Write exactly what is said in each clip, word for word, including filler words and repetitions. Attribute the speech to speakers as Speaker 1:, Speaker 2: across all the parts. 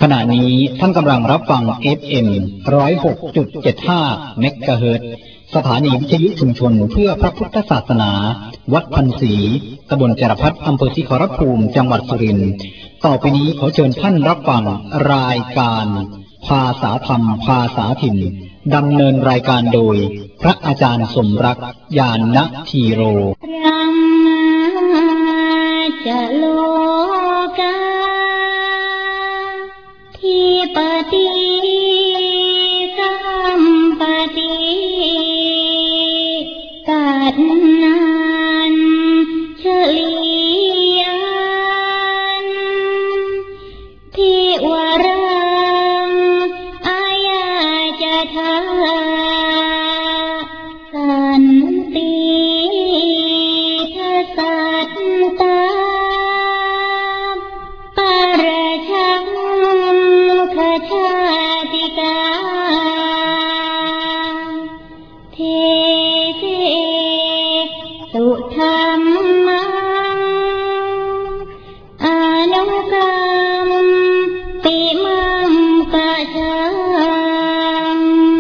Speaker 1: ขณะนี้ท่านกำลังรับฟัง เอฟ เอ็ม หนึ่งศูนย์หกจุดเจ็ดห้า เมกะเฮิรตซ์ สถานีวิทยุชุมชนเพื่อพระพุทธศาสนา วัดพันศรี ตำบลจรพัฒน์ อำเภอศรีขอรภูมิ จังหวัดสุรินทร์ ต่อไปนี้ขอเชิญท่านรับฟังรายการภาษาธรรมภาษาถิ่นดำเนินรายการโดยพระอาจารย์สมรักษ์ ญาณธีโร
Speaker 2: จะโลกาทิปติสัมปติกัดนันเฉลียนทิวรังอายาจะทาสันติทัสสัตตาปารชังขชาติกาเทเสสุธรรมังอนุกรรมปิมังปะชัง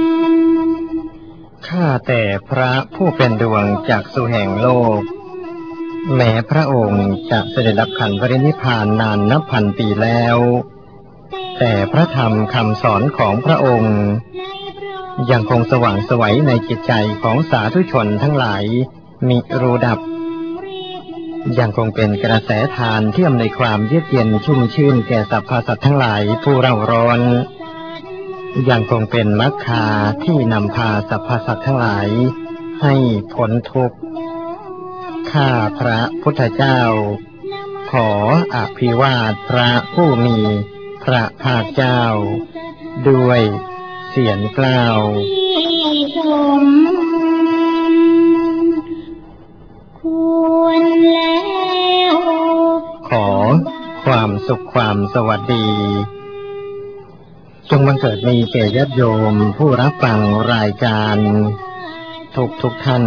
Speaker 3: ข้าแต่พระผู้เป็นดวงจักษุแห่งโลกแม้พระองค์จะเสด็จดับขันธปรินิพพานนานนับพันปีแล้วแต่พระธรรมคำสอนของพระองค์ยังคงสว่างไสวในจิตใจของสาธุชนทั้งหลายมิรู้ดับยังคงเป็นกระแสทานที่อำนวยความเยือกเย็นชุ่มชื่นแก่สรรพสัตว์ทั้งหลายผู้เร่าร้อนยังคงเป็นมรรคาที่นำพาสรรพสัตว์ทั้งหลายให้พ้นทุกข์ข้าพระพุทธเจ้าขออภิวาทพระผู้มีพระภาคเจ้าด้วยเสียงกล่าว
Speaker 2: ควรแล้ว
Speaker 3: ขอความสุขความสวัสดีจงบังเกิดมีแก่ญาติโยมผู้รับฟังรายการทุกทุกท่าน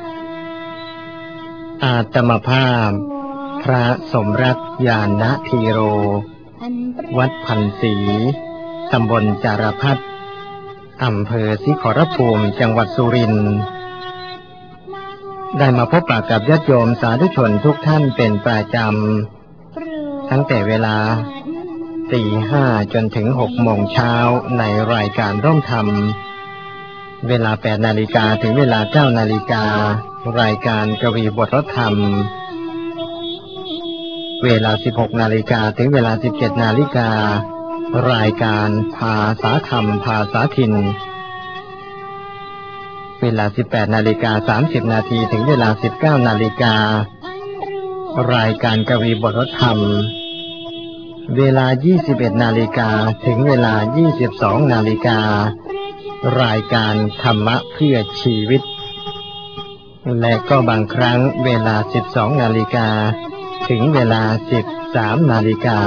Speaker 3: อาตมภาพพระสมรักษ์ ญาณธีโรวัดพันศรีตำบลจารพัฒน์อำเภอศรีขอรภูมิจังหวัดสุรินทร์ได้มาพบปะกับญาติโยมสาธุชนทุกท่านเป็นประจำตั้งแต่เวลาตีห้าจนถึงหกโมงเช้าในรายการร่มธรรมเวลาแปดนาฬิกาถึงเวลาเก้านาฬิการายการกวีบทรธรรมเวลาสิบหกนาฬิกาถึงเวลาสิบเจ็ดนาฬิการายการภาษาธรรมภาษาถิ่นเวลาสิบแปดนาฬิกาสามสิบนาทีถึงเวลาสิบเก้านาฬิการายการกวีบทธรรมเวลายี่สิบเอ็ดนาฬิกาถึงเวลายี่สิบสองนาฬิการายการธรรมะเพื่อชีวิตและก็บางครั้งเวลาสิบสองนาฬิกาถึงเวลาสิบสามนาฬิกา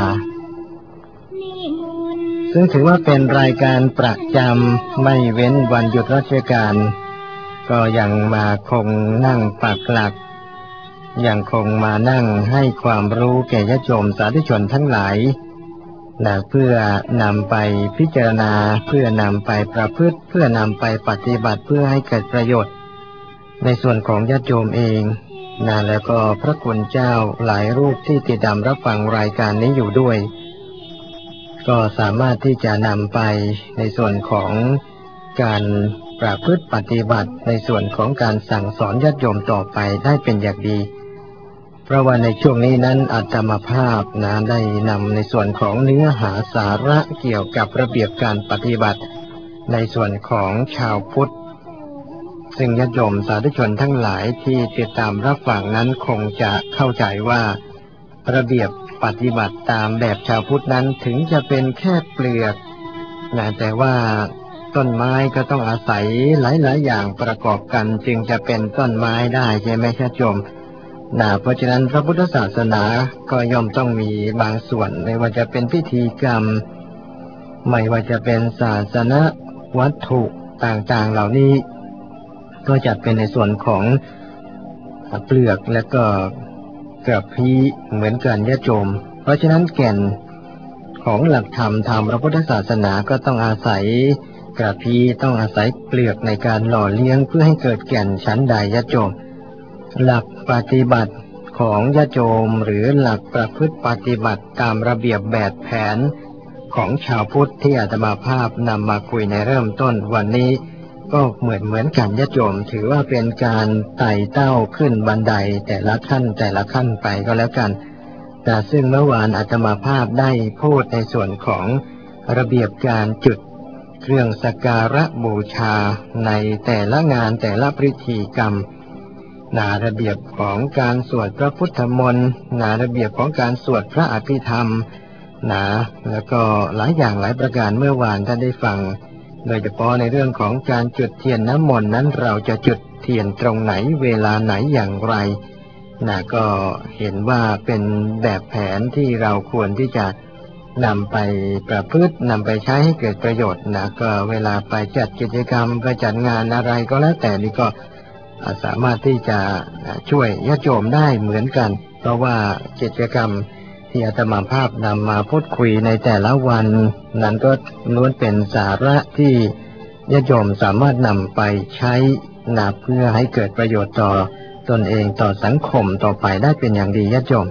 Speaker 3: ซึ่งถือว่าเป็นรายการประจำไม่เว้นวันหยุดราชการก็ยังมาคงนั่งปักหลักยังคงมานั่งให้ความรู้แก่ญาติโยมสาธุชนทั้งหลายนะเพื่อนำไปพิจารณาเพื่อนำไปประพฤติเพื่อนำไปปฏิบัติเพื่อให้เกิดประโยชน์ในส่วนของญาติโยมเองนะแล้วก็พระคุณเจ้าหลายรูปที่ติดตามรับฟังรายการนี้อยู่ด้วยก็สามารถที่จะนำไปในส่วนของการประพฤติปฏิบัติในส่วนของการสั่งสอนญาติโยมต่อไปได้เป็นอย่างดีเพราะว่าในช่วงนี้นั้นอาตมาภาพนะได้นำในส่วนของเนื้อหาสาระเกี่ยวกับระเบียบการปฏิบัติในส่วนของชาวพุทธซึ่งญาติโยมสาธุชนทั้งหลายที่ติดตามรับฟังนั้นคงจะเข้าใจว่าระเบียบปฏิบัติตามแบบชาวพุทธนั้นถึงจะเป็นแค่เปลือกนะแต่ว่าต้นไม้ก็ต้องอาศัยหลายๆอย่างประกอบกันจึงจะเป็นต้นไม้ได้ใช่ไหมญาติโยมนะเพราะฉะนั้นพระพุทธศาสนาก็ย่อมต้องมีบางส่วนไม่ว่าจะเป็นพิธีกรรมไม่ว่าจะเป็นศาสนวัตถุต่างๆเหล่านี้ก็จะเป็นในส่วนของเปลือกและก็กระพี้เหมือนกันญาติโยมเพราะฉะนั้นแก่นขของหลักธรรมทางพระพุทธศาสนาก็ต้องอาศัยกระพี้ต้องอาศัยเปลือกในการหล่อเลี้ยงเพื่อให้เกิดแก่นชั้นใดญาติโยมหลักปฏิบัติของญาติโยมหรือหลักประพฤติปฏิบัติตามระเบียบแบบแผนของชาวพุทธที่อาตมาภาพนำมาคุยในเริ่มต้นวันนี้ก็เหมือนเหมือนกันญาติโยมถือว่าเป็นการไต่เต้าขึ้นบันไดแต่ละขั้นแต่ละขั้นไปก็แล้วกันแต่ซึ่งเมื่อวานอาตมาภาพได้พูดในส่วนของระเบียบการจุดเครื่องสักการะบูชาในแต่ละงานแต่ละพิธีกรรมนาระเบียบของการสวดพระพุทธมนต์นาระเบียบของการสวดพระอภิธรรมนาแล้วก็หลายอย่างหลายประการเมื่อวานท่านได้ฟังโดยเฉพาะในเรื่องของการจุดเทียนน้ำมนต์นั้นเราจะจุดเทียนตรงไหนเวลาไหนอย่างไรนะก็เห็นว่าเป็นแบบแผนที่เราควรที่จะนำไปประพฤตินำไปใช้ให้เกิดประโยชน์นะก็เวลาไปจัดกิจกรรมไปจัดงานอะไรก็แล้วแต่นี่ก็สามารถที่จะช่วยญาติโยมได้เหมือนกันเพราะว่ากิจกรรมที่อาตมาภาพนำมาพูดคุยในแต่ละวันนั้นก็ล้วนเป็นสาระที่ญาติโยมสามารถนำไปใช้นะเพื่อให้เกิดประโยชน์ต่อตนเองต่อสังคมต่อไปได้เป็นอย่างดีญาติโยม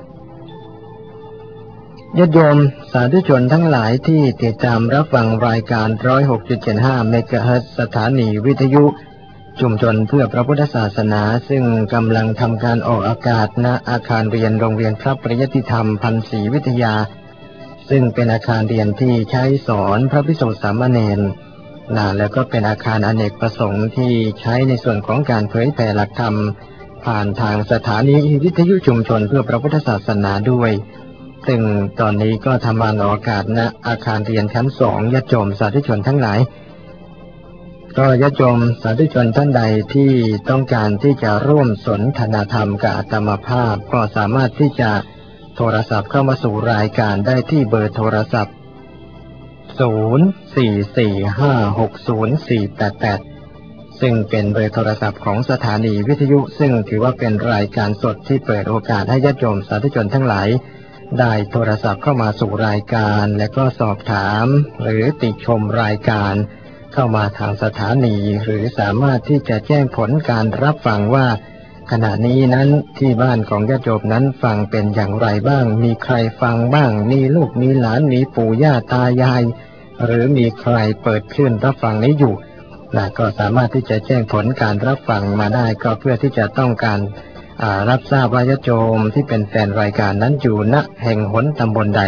Speaker 3: ญาติโยมสาธุชนทั้งหลายที่ติดตามรับฟังรายการ หนึ่งร้อยหกจุดเจ็ดห้า เมกะเฮิรตซ์สถานีวิทยุชุมชนเพื่อพระพุทธศาสนาซึ่งกำลังทำการออกอากาศณอาคารเรียนโรงเรียนพระปริยติธรรมพันศรีวิทยาซึ่งเป็นอาคารเรียนที่ใช้สอนพระภิกษุสามเณรนะแล้วก็เป็นอาคารอเนกประสงค์ที่ใช้ในส่วนของการเผยแผ่หลักธรรมผ่านทางสถานีวิทยุชุมชนเพื่อพระพุทธศาสนาด้วยซึ่งตอนนี้ก็ทำงานออกอากาศณอาคารเรียนชั้นสองญาติโยมสาธุชนทั้งหลายก็ญาติโยมสาธุชนท่านใดที่ต้องการที่จะร่วมสนทนาธรรมกับอาตมาภาพก็สามารถที่จะโทรศัพท์เข้ามาสู่รายการได้ที่เบอร์โทรศัพท์ศูนย์ สี่ สี่ ห้า หก ศูนย์ สี่ แปด แปดซึ่งเป็นเบอร์โทรศัพท์ของสถานีวิทยุซึ่งถือว่าเป็นรายการสดที่เปิดโอกาสให้ญาติโยมสาธุชนทั้งหลายได้โทรศัพท์เข้ามาสู่รายการและก็สอบถามหรือติชมรายการเข้ามาทางสถานีหรือสามารถที่จะแจ้งผลการรับฟังว่าขณะนี้นั้นที่บ้านของญาติโยมนั้นฟังเป็นอย่างไรบ้างมีใครฟังบ้างมีลูกมีหลานมีปู่ย่าตายายหรือมีใครเปิดคลื่นรับฟังนี้อยู่นะก็สามารถที่จะแจ้งผลการรับฟังมาได้ก็เพื่อที่จะต้องการรับทราบว่าญาติโยมที่เป็นแฟนรายการนั้นอยู่ณแห่งหนตำบลใด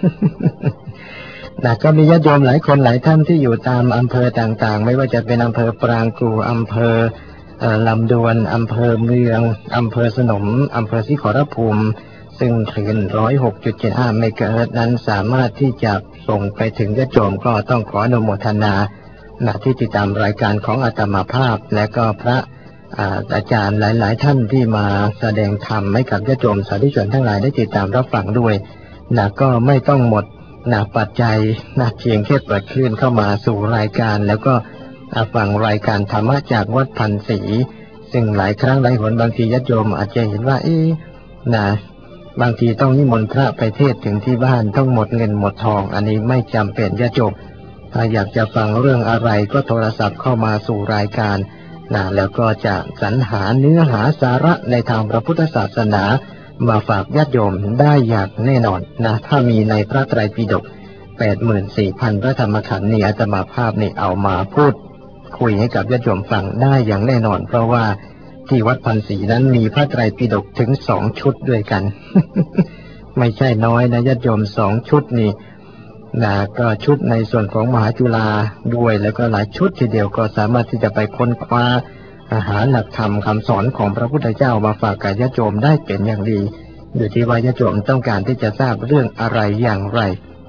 Speaker 3: นะก็มีญาติโยมหลายคนหลายท่านที่อยู่ตามอำเภอต่างๆไม่ว่าจะเป็นอำเภอปรางกูอำเภอลำดวนอำเภอเมืองอำเภอสนมอำเภอศรีขอรภูมิซึ่งคลื่น หนึ่งร้อยหกจุดเจ็ดห้า เมกะเฮิรตซ์นั้นสามารถที่จะส่งไปถึงญาติโยมก็ต้องขออนุโมทนานะที่ติดตามรายการของอาตมาภาพและก็พระอาจารย์หลายๆท่านที่มาแสดงธรรมให้กับญาติโยมสาธุชนทั้งหลายได้ติดตามรับฟังด้วยนะก็ไม่ต้องหมดนะปัจจัยนะเพียงแค่เปิดคลื่นเข้ามาสู่รายการแล้วก็ฟังรายการธรรมะจากวัดพันศรีซึ่งหลายครั้งหลายหนบางทีญาติโยมอาจจะเห็นว่าเอ๊ะนะบางทีต้องนิมนต์พระไปเทศถึงที่บ้านต้องหมดเงินหมดทองอันนี้ไม่จำเป็นญาติโยมถ้าอยากจะฟังเรื่องอะไรก็โทรศัพท์เข้ามาสู่รายการนะแล้วก็จะสรรหาเนื้อหาสาระในทางพระพุทธศาสนามาฝากญาติโยมได้อย่างแน่นอนนะถ้ามีในพระไตรปิฎก แปดหมื่นสี่พัน พระธรรมขันธ์นี่อาตมาภาพนี่เอามาพูดคุยให้กับญาติโยมฟังได้อย่างแน่นอนเพราะว่าที่วัดพันศรีนั้นมีพระไตรปิฎกถึงสองชุดด้วยกัน ไม่ใช่น้อยนะญาติโยมสองชุดนี่นะก็ชุดในส่วนของมหาจุฬาด้วยแล้วก็หลายชุดทีเดียวก็สามารถที่จะไปค้นคว้าอาหารหลักธรรมคำสอนของพระพุทธเจ้ามาฝากกับญาติโยมได้เป็นอย่างดีอยู่ที่ว่าญาติโยมต้องการที่จะทราบเรื่องอะไรอย่างไร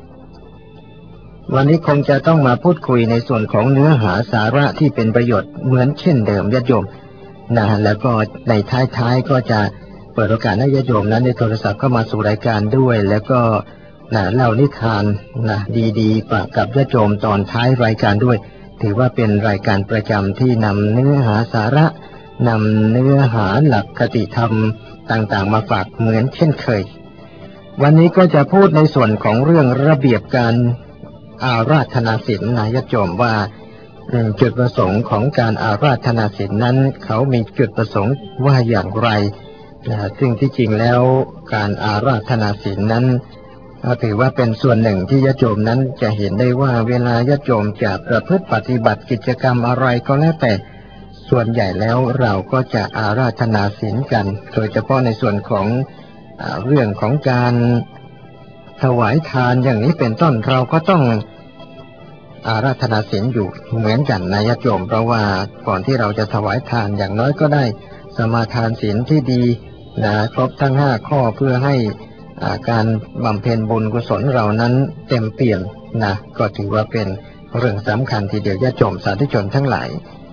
Speaker 3: วันนี้คงจะต้องมาพูดคุยในส่วนของเนื้อหาสาระที่เป็นประโยชน์เหมือนเช่นเดิมญาติโยมนะแล้วก็ในท้ายๆก็จะเปิดโอกาสให้ญาติโยมนั้นได้โทรศัพท์เข้ามาสู่รายการด้วยแล้วก็นะเล่านิทานนะดีๆฝากกับญาติโยมตอนท้ายรายการด้วยถือว่าเป็นรายการประจำที่นำเนื้อหาสาระนำเนื้อหาหลักคติธรรมต่างๆมาฝากเหมือนเช่นเคยวันนี้ก็จะพูดในส่วนของเรื่องระเบียบการอาราธนาศีลนะญาติโยมว่าจุดประสงค์ของการอาราธนาศีลนั้นเขามีจุดประสงค์ว่าอย่างไรซึ่งที่จริงแล้วการอาราธนาศีลนั้นถือว่าเป็นส่วนหนึ่งที่ญาติโยมนั้นจะเห็นได้ว่าเวลาญาติโยมจะประพฤติปฏิบัติกิจกรรมอะไรก็แล้วแต่ส่วนใหญ่แล้วเราก็จะอาราธนาศีลกันโดยเฉพาะในส่วนของเรื่องของการถวายทานอย่างนี้เป็นต้นเราก็ต้องอาราธนาศีลอยู่เหมือนกันนะญาติโยมเพราะว่าก่อนที่เราจะถวายทานอย่างน้อยก็ได้สมาทานศีลที่ดีนะครบทั้งห้าข้อเพื่อให้การบำเพ็ญบุญกุศลเรานั้นเต็มเปี่ยมนะก็ถือว่าเป็นเรื่องสำคัญทีเดียวญาติโยมสาธุชนทั้งหลาย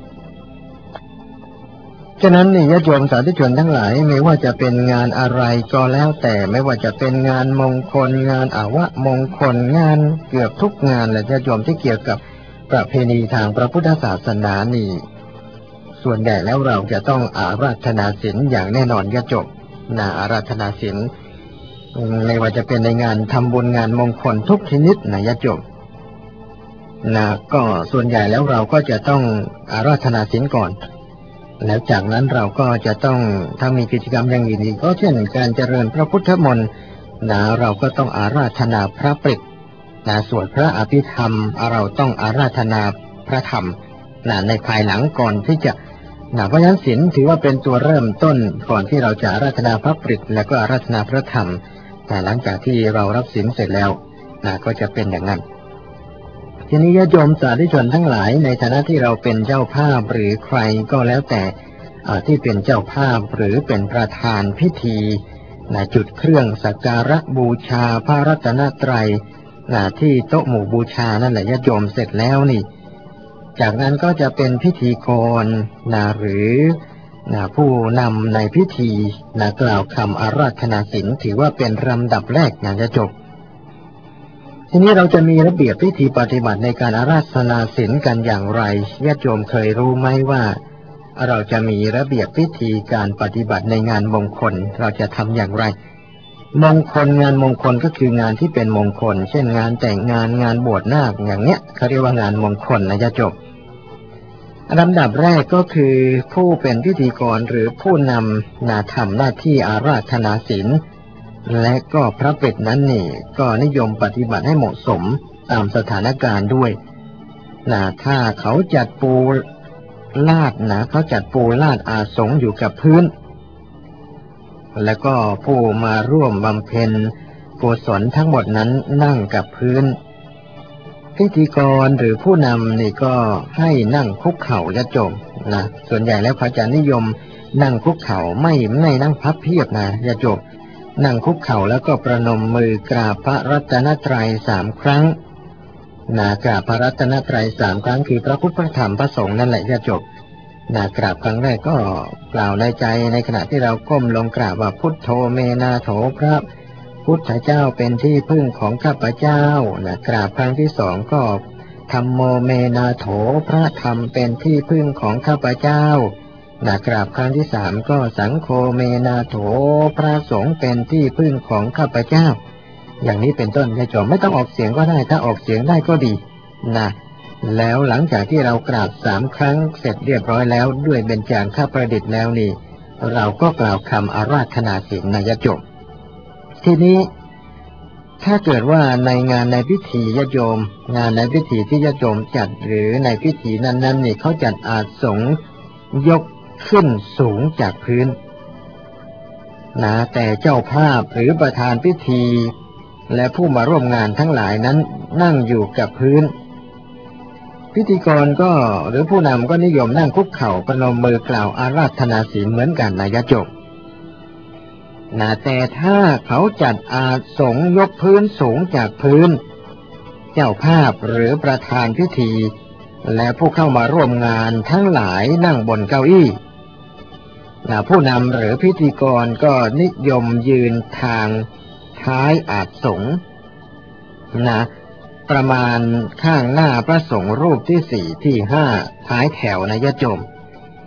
Speaker 3: ฉะนั้นนี่ญาติโยมสาธุชนทั้งหลายไม่ว่าจะเป็นงานอะไรก็แล้วแต่ไม่ว่าจะเป็นงานมงคลงานอาวะมงคลงานเกือบทุกงานเลยญาติโยมที่เกี่ยวกับประเพณีทางพระพุทธศาสนานี่ส่วนใหญ่แล้วเราจะต้องอาราธนาศีลอย่างแน่นอนญาติโยมนะอาราธนาศีลไม่ว่าจะเป็นในงานทำบุญงานมงคลทุกชนิดนะญาติโยมนะก็ส่วนใหญ่แล้วเราก็จะต้องอาราธนาศีลก่อนแล้วจากนั้นเราก็จะต้องถ้ามีกิจกรรมอย่างอื่นอีกก็เช่นการเจริญพระพุทธมนต์นะเราก็ต้องอาราธนาพระปริตนะสวดพระอภิธรรมเราต้องอาราธนาพระธรรมนะในภายหลังก่อนที่จะนะเพราะฉะนั้นศีลถือว่าเป็นตัวเริ่มต้นก่อนที่เราจะอาราธนาพระปริตแล้วก็อาราธนาพระธรรมแต่หลังจากที่เรารับศีลเสร็จแล้วนะก็จะเป็นอย่างนั้นทีนี้ญาติโยมสาธุชนทั้งหลายในฐานะที่เราเป็นเจ้าภาพหรือใครก็แล้วแต่ที่เป็นเจ้าภาพหรือเป็นประธานพิธีนะจุดเครื่องสักการะบูชาพระรัตนตรัยนะที่โต๊ะหมู่บูชานั่นแหละญาติโยมเสร็จแล้วนี่จากนั้นก็จะเป็นพิธีกรนะหรือนะผู้นำในพิธีนะกล่าวคำอาราธนาศีลถือว่าเป็นลำดับแรกนะจะจบทีนี้เราจะมีระเบียบพิธีปฏิบัติในการอาราธนาศีลกันอย่างไรญาติโยมเคยรู้ไหมว่าเราจะมีระเบียบพิธีการปฏิบัติในงานมงคลเราจะทำอย่างไรมงคลงานมงคลก็คืองานที่เป็นมงคลเช่นงานแต่งงานงานบวชนาคอย่างเนี้ยเขาเรียกว่างานมงคลนะญาติโยมลำดับแรกก็คือผู้เป็นพิธีกรหรือผู้นำนาทำหน้าที่อาราธนาศีลและก็พระเป็ดนั้นนี่ก็นิยมปฏิบัติให้เหมาะสมตามสถานการณ์ด้วยนะถ้าเขาจัดปูลาดนะเขาจัดปูลาดอาสงอยู่กับพื้นแล้วก็ผู้มาร่วมบำเพ็ญกุศลทั้งหมดนั้นนั่งกับพื้นพิธีกรหรือผู้นำนี่ก็ให้นั่งคุกเข่าและจมนะส่วนใหญ่แล้วพระอาจารย์นิยมนั่งคุกเข่าไม่ไม่นั่งพับเพียบนะอย่าจบนั่งคุกเข่าแล้วก็ประนมมือกราบพระรัตนตรัยสามครั้งนะกราบพระรัตนตรัยสามครั้งคือพระพุทธพระธรรมพระสงฆ์นั่นแหละอย่าจบนะกราบครั้งแรกก็กล่าวในใจในขณะที่เราก้มลงกราบว่าพุทโธเมนาโถพระพุทธเจ้าเป็นที่พึ่งของข้าพเจ้านะกราบครั้งที่สองก็ธัมโมเมนาโถพระธรรมเป็นที่พึ่งของข้าพเจ้านะกราบครั้งที่สามก็สังโฆเมนาโถพระสงฆ์เป็นที่พึ่งของข้าพเจ้าอย่างนี้เป็นต้นญาติโยมไม่ต้องออกเสียงก็ได้ถ้าออกเสียงได้ก็ดีนะแล้วหลังจากที่เรากราบสามครั้งเสร็จเรียบร้อยแล้วด้วยเบญจางคประดิษฐ์แล้วนี่เราก็กล่าวคำอาราธนาศีลนะญาติโยมทีนี้ถ้าเกิดว่าในงานในพิธีญาติโยมงานในพิธีที่ญาติโยมจัดหรือในพิธีนั้นๆนี่เขาจัดอาสงยกขึ้นสูงจากพื้นนะแต่เจ้าภาพหรือประธานพิธีและผู้มาร่วมงานทั้งหลายนั้นนั่งอยู่กับพื้นพิธีกรก็หรือผู้นำก็นิยมนั่งคุกเข่าประนมมือกล่าวอาราธนาศีลเหมือนกันนะญาติโยมนะแต่ถ้าเขาจัดอาสงยกพื้นสูงจากพื้นเจ้าภาพหรือประธานพิธีและผู้เข้ามาร่วมงานทั้งหลายนั่งบนเก้าอี้นะผู้นำหรือพิธีกรก็นิยมยืนทางท้ายอาสงนะประมาณข้างหน้าพระสงฆ์รูปที่สี่ที่ห้าท้ายแถวนะญาติโยม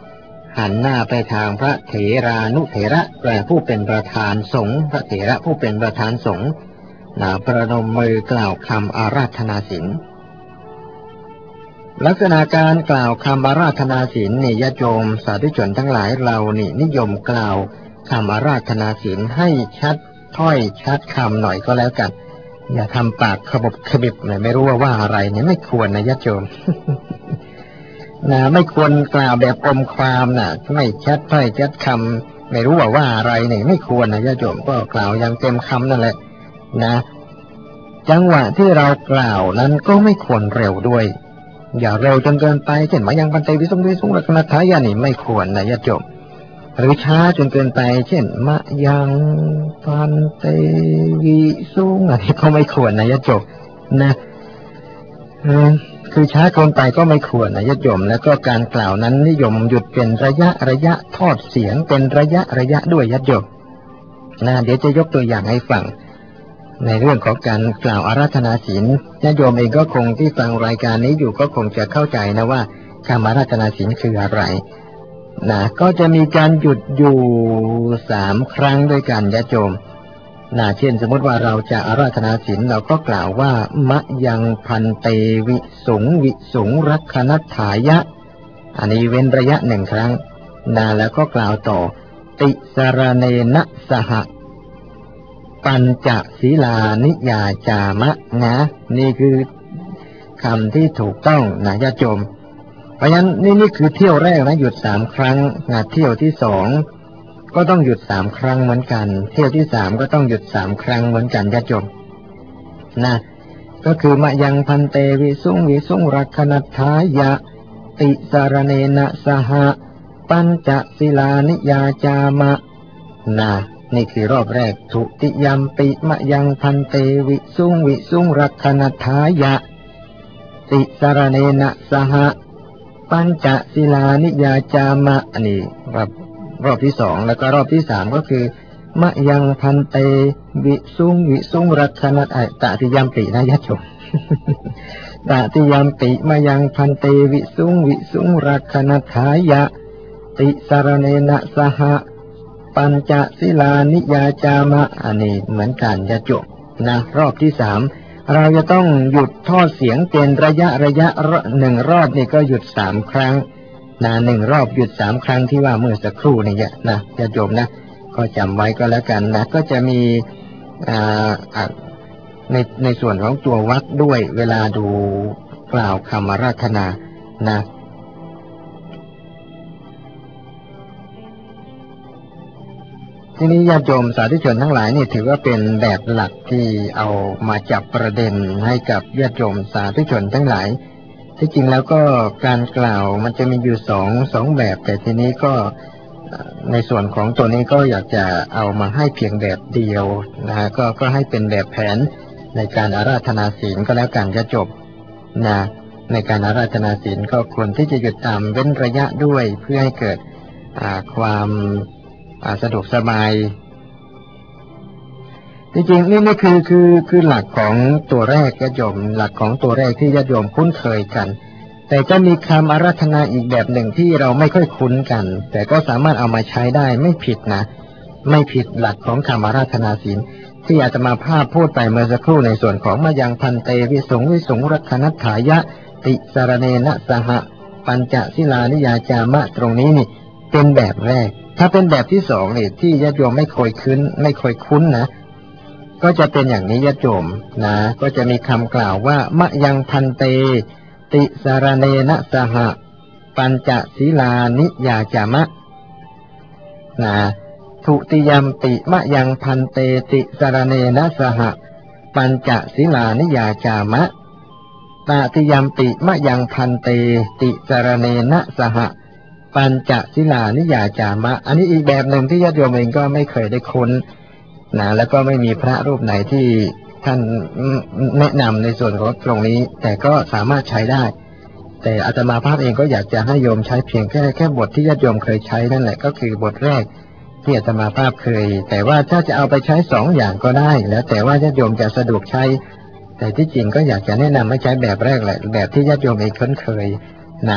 Speaker 3: หันหน้าไปทางพระเถรานุเถระแปลผู้เป็นประธานสงฆ์พระเถระผู้เป็นประธานสงฆ์นะประนมมือกล่าวคำอาราธนาศีลลักษณะการกล่าวคำอาราธนาศีลนี่ญาติโยมสาธุชนทั้งหลายเรานี่นิยมกล่าวคำอาราธนาศีลให้ชัดถ้อยชัดคำหน่อยก็แล้วกันอย่าทำปากขบขบิบเลยไม่รู้ว่าว่าอะไรเนี่ยไม่ควรนะญาติโยม นะไม่ควรกล่าวแบบอมความนะไม่ชัดถ้อยชัดคำไม่รู้ว่าว่าอะไรเนี่ยไม่ควรนะญาติโยมก็กล่าวอย่างเต็มคำนั่นแหละนะจังหวะที่เรากล่าวนั้นก็ไม่ควรเร็วด้วยอย่าเร็วจนเกินไปเช่นมายังพันเตวิสุงวิสุงรักนัทธายานี่ไม่ควรนะญาติโยมหรือช้าจนเกินไปเช่นมะยังพันเตวิสุงอะไรก็ไม่ควรนะญาติโยมนะคือช้าเกินไปก็ไม่ควรนะญาติโยมแล้วก็การกล่าวนั้นนิยมหยุดเป็นระยะระยะทอดเสียงเป็นระยะระยะด้วยญาติโยมนะเดี๋ยวจะยกตัวอย่างให้ฟังในเรื่องของการกล่าวอาราธนาศีลญาติโยมเองก็คงที่ฟังรายการนี้อยู่ก็คงจะเข้าใจนะว่าคำอาราธนาศีลคืออะไรนะก็จะมีการหยุดอยู่สามครั้งด้วยกันญาติโยมนะเช่นสมมติว่าเราจะอาราธนาศีลเราก็กล่าวว่ามะยังพันเตวิสุงวิสุงรักขนัตถายะอันนี้เว้นระยะหนึ่งครั้งนะแล้วก็กล่าวต่อติสรเนนะสหปัญจศีลานิยาจามะนะนี่คือคำที่ถูกต้องนะญาติโยมเพราะฉะนั้นนี่นี่คือเที่ยวแรกนะหยุดสามครั้งนะเที่ยวที่สองก็ต้องหยุดสามครั้งเหมือนกันเที่ยวที่สามก็ต้องหยุดสามครั้งเหมือนกันญาติโยมนะก็คือมะยังพันเตวิสุงวิสุงรักขนัตถายะติสารเนนะสหปัญจศีลานิยาจามะนะนี่คือรอบแรกทุติยัมปิมะยังพันเตวิสุงวิสุงรักขนัตถายะติสารเนนะสหปัญจศีลานิยาจามะอันนี้แบบรอบที่สองแล้วก็รอบที่สามก็คือมะยังพันเตวิสุงวิสุงรักขนัตถายะตติยัมปินะญาติโยม ตติยัมปิมะยังพันเตวิสุงวิสุงรักขนัตถายะติสารเนนะสหปัญจศีลานิยาจามะอันนี้เหมือนกันญาติโยมนะรอบที่สามเราจะต้องหยุดทอดเสียงเป็นระยะระยะหนึ่งรอบนี่ก็หยุดสามครั้งนะหนึ่งรอบหยุดสามครั้งที่ว่าเมื่อสักครู่นี่นะญาติโยมนะก็จำไว้ก็แล้วกันนะก็จะมีอ่าในในส่วนของตัววรรคด้วยเวลาดูกล่าวคำอาราธนานะทีนี้ญาติโยมสาธุชนทั้งหลายนี่ถือว่าเป็นแบบหลักที่เอามาจับประเด็นให้กับญาติโยมสาธุชนทั้งหลายที่จริงแล้วก็การกล่าวมันจะมีอยู่สองสองแบบแต่ทีนี้ก็ในส่วนของตัวนี้ก็อยากจะเอามาให้เพียงแบบเดียวนะฮะก็ก็ให้เป็นแบบแผนในการอาราธนาศีลก็แล้วกันจะจบนะในการอาราธนาศีลก็ควรที่จะหยุดตามเว้นระยะด้วยเพื่อให้เกิดความสะดวกสบายจริงๆนี่นี่คือคือคือหลักของตัวแรกญาติโยมหลักของตัวแรกที่ญาติโยมคุ้นเคยกันแต่ก็มีคำอาราธนาอีกแบบหนึ่งที่เราไม่ค่อยคุ้นกันแต่ก็สามารถเอามาใช้ได้ไม่ผิดนะไม่ผิดหลักของคำอาราธนาศีลที่อาตมาภาพพูดไปเมื่อสักครู่ในส่วนของมะยังพันเตวิสุงวิสุงรักขนัตถายะติสารเนนะสหปัญจศีลานิยาจามะตรงนี้นี่เป็นแบบแรกถ้าเป็นแบบที่สองนี่ที่ญาติโยมไม่เคยคุ้นไม่เคยคุ้นนะก็จะเป็นอย่างนี้ญาติโยมนะก็จะมีคำกล่าวว่ามะยังพันเตติสารเนนะสหปัญจศีลานิยาจามะนะทุติยัมปิมะยังพันเตติสารเนนะสหปัญจศีลานิยาจามะตติยัมปิมะยังพันเตติสารเนนะสหปัญจศีลานิยาจามะอันนี้อีกแบบหนึ่งที่ญาติโยมเองก็ไม่เคยได้ค้นนะแล้วก็ไม่มีพระรูปไหนที่ท่านแนะนำในส่วนของตรงนี้แต่ก็สามารถใช้ได้แต่อาตมาภาพเองก็อยากจะให้โยมใช้เพียงแค่แค่บทที่ญาติโยมเคยใช้นั่นแหละก็คือบทแรกที่อาตมาภาพเคยแต่ว่าถ้าจะเอาไปใช้สองอย่างก็ได้แล้วแต่ว่าญาติโยมจะสะดวกใช้แต่ที่จริงก็อยากจะแนะนำให้ใช้แบบแรกแหละแบบที่ญาติโยมเองคุ้นเคยนะ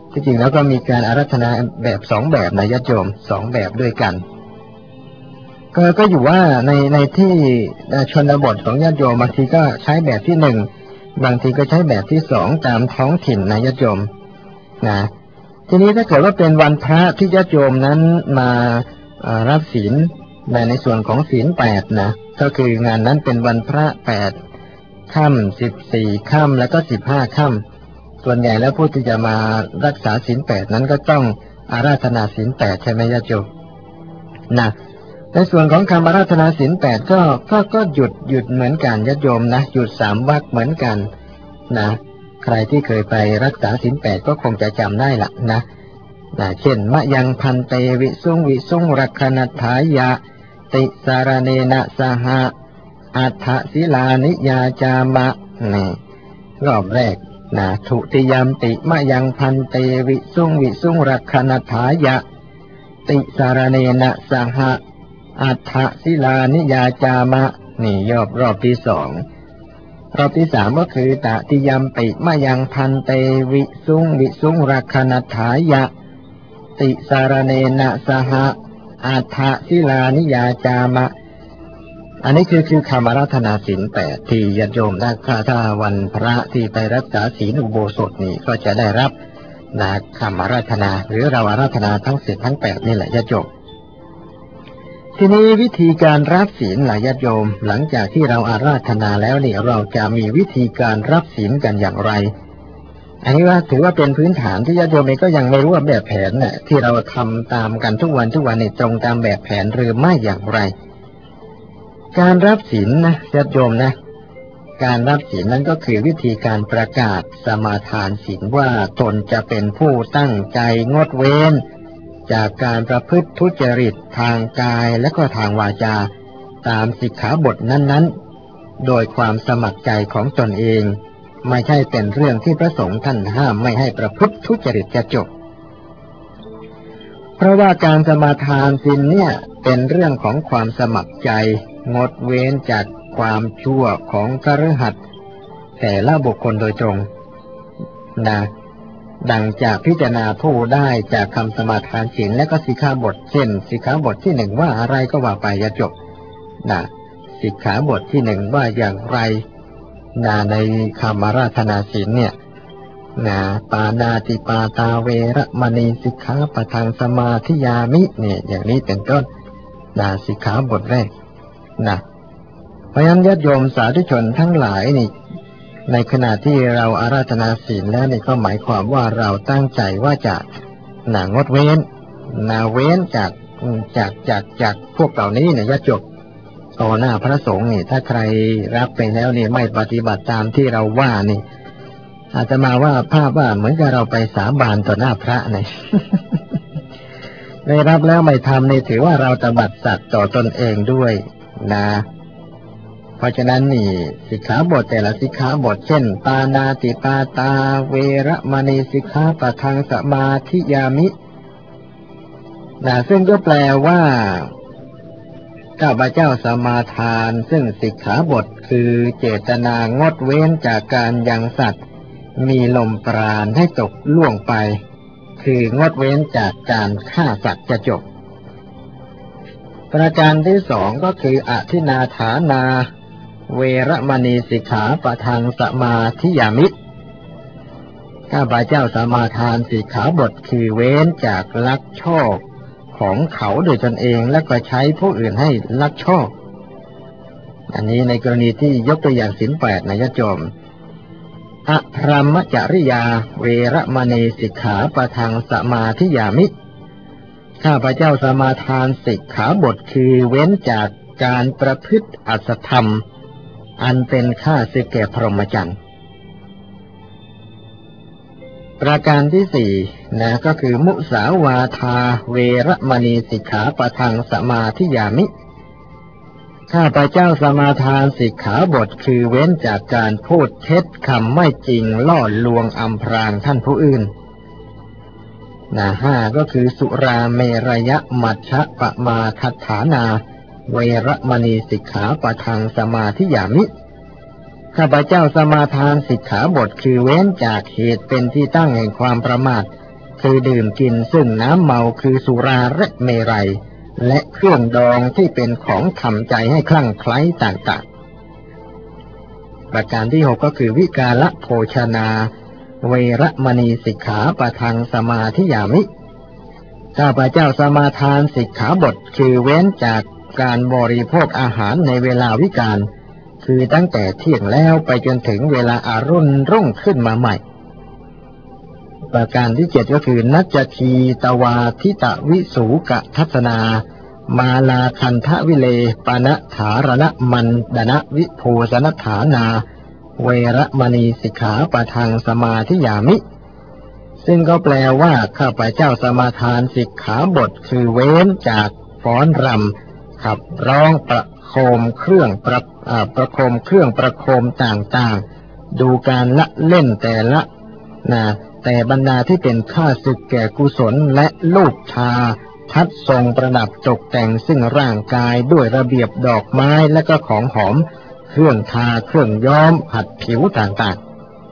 Speaker 3: ที่จริงแล้วก็มีการอาราธนาแบบสองแบบนะญาติโยมสองแบบด้วยกันก็ก็อยู่ว่าในในที่ชนบทของญาติโยมบางทีก็ใช้แบบที่หนึ่งบางทีก็ใช้แบบที่สองตามท้องถิ่นนะญาติโยมนะทีนี้ถ้าเกิดว่าเป็นวันพระที่ญาติโยมนั้นมารับศีลในในส่วนของศีลแปดนะก็คืองานนั้นเป็นวันพระแปดค่ำสิบสี่ค่ำแล้วก็สิบห้าค่ำส่วนใหญ่แล้วผู้ที่จะมารักษาศีลแปดนั้นก็ต้องอาราธนาศีลแปดใช่ไหมญาติโยมนะในส่วนของคำอาราธนาศีลแปดก็ก็ก็หยุดหยุดเหมือนกันญาติโยมนะหยุดสามวรรคเหมือนกันนะใครที่เคยไปรักษาศีลแปดก็คงจะจำได้ละนะนะเช่นมะยังพันเตวิสุงวิสุงรักขณทายะติสารเนนะสหะอัฏฐศิลานิยาจามะนี่รอบแรกนะทุติยมติมะยังพันเตวิสุงวิสุงรักขณทายะติสารเนนะสหะอัฏฐศิลานิยาจามะนี่ยอบรอบที่สองรอบที่สามก็คือตติยมปิมะยังพันเตวิสุงวิสุงรักขณทายะติสารเนนะสหะอัฏฐศิลานิยาจามะอันนี้คือคือคำอาราธนาศีลแปดที่ญาติโยมได้ถ้าวันพระที่ไปรักษาศีลอุโบสถนี่ก็จะได้รับนะคำอาราธนาหรือเราอาราธนาทั้งสิบทั้งแปดนี่แหละญาติโยมทีนี้วิธีการรับศีลหลายญาติโยมหลังจากที่เราอาราธนาแล้วนี่เราจะมีวิธีการรับศีลกันอย่างไรอันนี้ว่าถือว่าเป็นพื้นฐานที่ญาติโยมเองก็ยังไม่รู้ว่าแบบแผนเนี่ยที่เราทำตามกันทุกวันทุกวันนี่ตรงตามแบบแผนหรือไม่อย่างไรการรับศีลนะญาติโยมนะการรับศีลนั้นก็คือวิธีการประกาศสมาทานศีลว่าตนจะเป็นผู้ตั้งใจงดเว้นจากการประพฤติทุจริตทางกายและก็ทางวาจาตามสิกขาบทนั้นๆโดยความสมัครใจของตนเองไม่ใช่เป็นเรื่องที่พระสงฆ์ท่านห้ามไม่ให้ประพฤติทุจริตจะจบเพราะว่าการสมาทานศีลเนี่ยเป็นเรื่องของความสมัครใจงดเว้นจากความชั่วของคฤหัสถ์แต่ละบุคคลโดยตรงนะดังจากพิจารณาผู้ได้จากคำสมาทานศีลและก็สิกขาบทเช่นสิกขาบทที่หนึ่งว่าอะไรก็ว่าไปอย่าจบนะสิกขาบทที่หนึ่งว่าอย่างไรนะในคำอาราธนาศีลเนี่ยนะปานาติปาตาเวระมณีสิกขาปะทังสมาธิยามิเนี่ยอย่างนี้เป็นต้นนะสิกขาบทแรกนะเพราะฉะนั้นญาติโยมสาธุชนทั้งหลายนี่ในขณะที่เราอาราธนาศีลแล้วนี่ก็หมายความว่าเราตั้งใจว่าจะหนางดเว้นนาเว้นจากจากจากจากพวกเหล่านี้เนี่ยญาติโยมต่อหน้าพระสงฆ์นี่ถ้าใครรับไปแล้วนี่ไม่ปฏิบัติตามที่เราว่านี่อาจจะมาว่าภาพว่าเหมือนกับเราไปสาบานต่อหน้าพระเนี่ย ได้รับแล้วไม่ทำนี่ถือว่าเราตบัดสัตย์ต่อตนเองด้วยนะเพราะฉะนั้นนี่สิกขาบทแต่ละสิกขาบทเช่นปานาติปาตาเวระมณีสิกขาปะทังสมาธิยามินะซึ่งก็แปลว่าข้าพเจ้าสมาทานซึ่งสิกขาบทคือเจตนางดเว้นจากการยังสัตว์มีลมปราณให้ตกล่วงไปคืองดเว้นจากการฆ่าสัตว์จะจบประการที่สองก็คืออทินาฐานาเวระมณีสิกขาปะทังสมาธิยามิข้าพเจ้าสมาทานสิกขาบทคือเว้นจากลักชอบของเขาโดยตนเองและก็ใช้ผู้อื่นให้ลักชอบอันนี้ในกรณีที่ยกตัวอย่างศีลแปดนะญาติโยมอพรหมจริยาเวระมณีสิกขาปะทังสมาธิยามิข้าพเจ้าสมาทานสิกขาบทคือเว้นจากการประพฤติอสัตธรรมอันเป็นข้าศึกแก่พรหมจรรย์ประการที่สี่นะก็คือมุสาวาทาเวระมณีสิกขาปะทังสมาธิยามิข้าพเจ้าสมาทานสิกขาบทคือเว้นจากการพูดเท็จคำไม่จริงล่อลวงอำพรางท่านผู้อื่นนะห้าก็คือสุราเมรยะมัชฌะปะมาทัฏฐานาเวระมณีสิกขาปะทังสมาธิยามิข้าพเจ้าสมาทานสิกขาบทคือเว้นจากเหตุเป็นที่ตั้งแห่งความประมาทคือดื่มกินซึ่งน้ำเมาคือสุราและเมรัยและเครื่องดองที่เป็นของทำใจให้คลั่งไคล้ต่างๆประการที่หกก็คือวิกาลโภชนาเวรมณีสิกขาปะทังสมาธิยามิข้าพเจ้าสมาทานสิกขาบทคือเว้นจากการบริโภคอาหารในเวลาวิกาลคือตั้งแต่เที่ยงแล้วไปจนถึงเวลาอารุณรุ่งขึ้นมาใหม่ประการที่เจ็ดก็คือนัจจคีตวาทิตวิสูกทัศนามาลาคันทวิเลปณฐารณมันดนะวิโภสนฐานาเวรมณีสิกขาปะทังสมาธิยามิซึ่งก็แปลว่าข้าพเจ้าสมาทานสิกขาบทคือเว้นจากฟ้อนรำขับร้องประโคมเครื่องประประโคมเครื่องประโคมต่างๆดูการละเล่นแต่ละนะแต่บรรดาที่เป็นข้าศึกแก่กุศลและลูกชาทัดทรงประดับตกแต่งซึ่งร่างกายด้วยระเบียบดอกไม้และก็ของหอมเครื่องทาเครื่องย้อมผัดผิวต่าง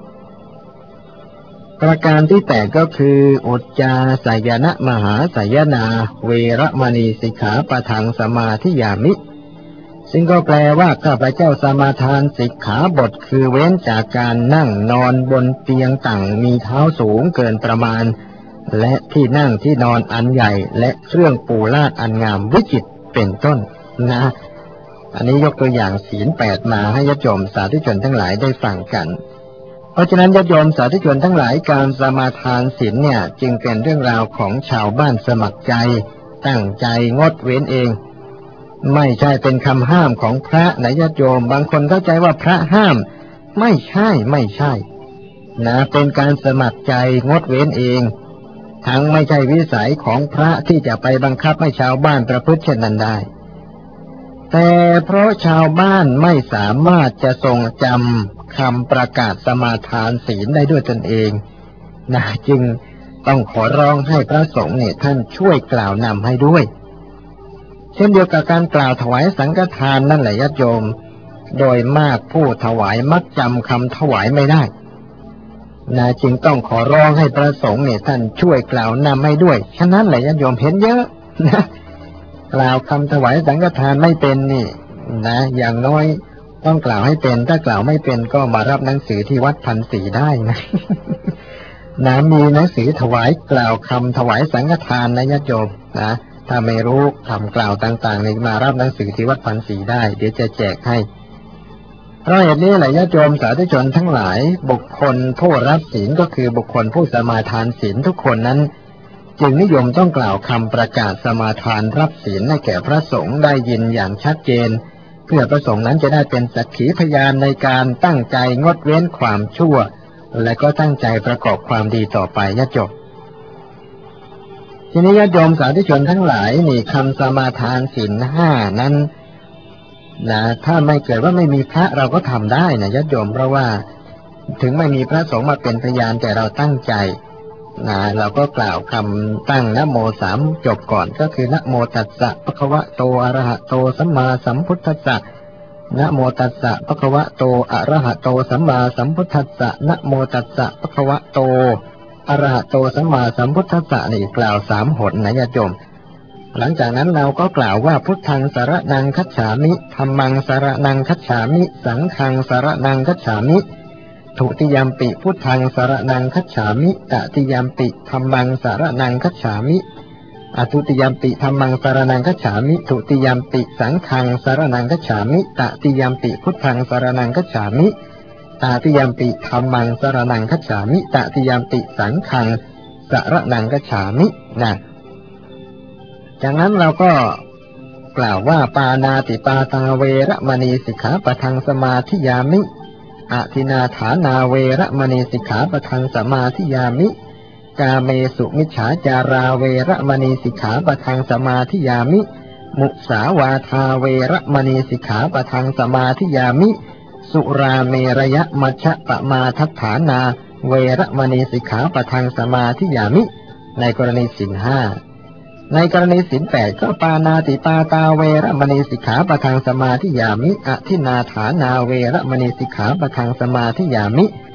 Speaker 3: ๆประการที่แปดก็คืออุจจาสยนะมหาสยนาเวรมณีสิกขาปะทังสมาธิยามิซึ่งก็แปลว่าข้าพเจ้าสมาทานสิกขาบทคือเว้นจากการนั่งนอนบนเตียงต่างมีเท้าสูงเกินประมาณและที่นั่งที่นอนอันใหญ่และเครื่องปูลาดอันงามวิจิตรเป็นต้นนะอันนี้ยกตัวอย่างศีลแปดมาให้ญาติโยมสาธุชนทั้งหลายได้ฟังกันเพราะฉะนั้นญาติโยมสาธุชนทั้งหลายการสมาทานศีลเนี่ยจึงเป็นเรื่องราวของชาวบ้านสมัครใจตั้งใจงดเว้นเองไม่ใช่เป็นคำห้ามของพระนะญาติโยมบางคนเข้าใจว่าพระห้ามไม่ใช่ไม่ใช่นะเป็นการสมัครใจงดเว้นเองทั้งไม่ใช่วิสัยของพระที่จะไปบังคับให้ชาวบ้านประพฤติเช่นนั้นได้แต่เพราะชาวบ้านไม่สามารถจะทรงจำคำประกาศสมาทานศีลได้ด้วยตนเองนะจึงต้องขอร้องให้พระสงฆ์เนี่ยท่านช่วยกล่าวนำให้ด้วยเช่นเดียวกับการกล่าวถวายสังฆทานนั่นแหละญาติโยมโดยมากผู้ถวายมักจำคำถวายไม่ได้นะจึงต้องขอร้องให้พระสงฆ์เนี่ยท่านช่วยกล่าวนำให้ด้วยฉะนั้นแหละญาติโยมเห็นเยอะนะกล่าวคำถวายสังฆทานไม่เป็นนี่นะอย่างน้อยต้องกล่าวให้เป็นถ้ากล่าวไม่เป็นก็มารับหนังสือที่วัดพันศรีได้นะนะมีหนังสือถวายกล่าวคำถวายสังฆทานนะญาติโยมนะถ้าไม่รู้คำกล่าวต่างๆนี่มารับหนังสือที่วัดพันศรีได้เดี๋ยวจะแจกให้เพราะเหตุนี้แหละญาติโยมสาธุชนทั้งหลายบุคคลผู้รับศีลก็คือบุคคลผู้สมาทานศีลทุกคนนั้นจึงนิยมต้องกล่าวคำประกาศสมาทานรับศีลให้แก่พระสงฆ์ได้ยินอย่างชัดเจนเพื่อพระสงฆ์นั้นจะได้เป็นสักขีพยานในการตั้งใจงดเว้นความชั่วและก็ตั้งใจประกอบความดีต่อไปญาติโยมทีนี้ญาติโยมสาธุชนทั้งหลายนี่คำสมาทานศีลห้านั้นนะถ้าไม่เกิดว่าไม่มีพระเราก็ทำได้นะญาติโยมเพราะว่าถึงไม่มีพระสงฆ์มาเป็นพยานแต่เราตั้งใจนะเราก็กล่าวคำตั้งนะโมสามจบก่อนก็คือนะโมตัสสะภะคะวะโตอะระหะโตสัมมาสัมพุทธัสสะนะโมตัสสะภะคะวะโตอะระหะโตสัมมาสัมพุทธัสสะนะโมตัสสะภะคะวะโตอะระหะโตสัมมาสัมพุทธัสสะนี่กล่าวสามหนนะญาติโยมหลังจากนั้นเราก็กล่าวว่าพุทธังสรณังคัจฉามิธัมมังสรณังคัจฉามิสังฆังสรณังคัจฉามิทุติยัมปิพุทธังสรณังคัจฉามิตติยัมปิธัมมังสรณังคัจฉามิอทุติยัมปิธัมมังสรณังคัจฉามิทุติยัมปิสังฆังสรณังคัจฉามิตติยัมปิพุทธังสรณังคัจฉามิตติยัมปิธัมมังสรณังคัจฉามิตติยัมปิสังฆังสรณังคัจฉามินะจากนั้นเราก็กล่าวว่าปานาติปาตาเวรมณีสิกขาปะทังสมาธิยามิอทินาฐานาเวรมณีสิกขาปะทังสมาธิยามิกาเมสุมิจฉาจาราเวรมณีสิกขาปะทังสมาธิยามิมุสาวาทาเวรมณีสิกขาปะทังสมาธิยามิสุราเมรยมัชฌะปะมาทัฏฐานาเวรมณีสิกขาปะทังสมาธิยามิในกรณีศีลห้าในกรณีศีลแปดก็ปานาติปาตาเวรมณีสิกขาปะทังสมาธิยามิอทินาฐานาเวรมณีสิกขาปะทังสมาธิยามิ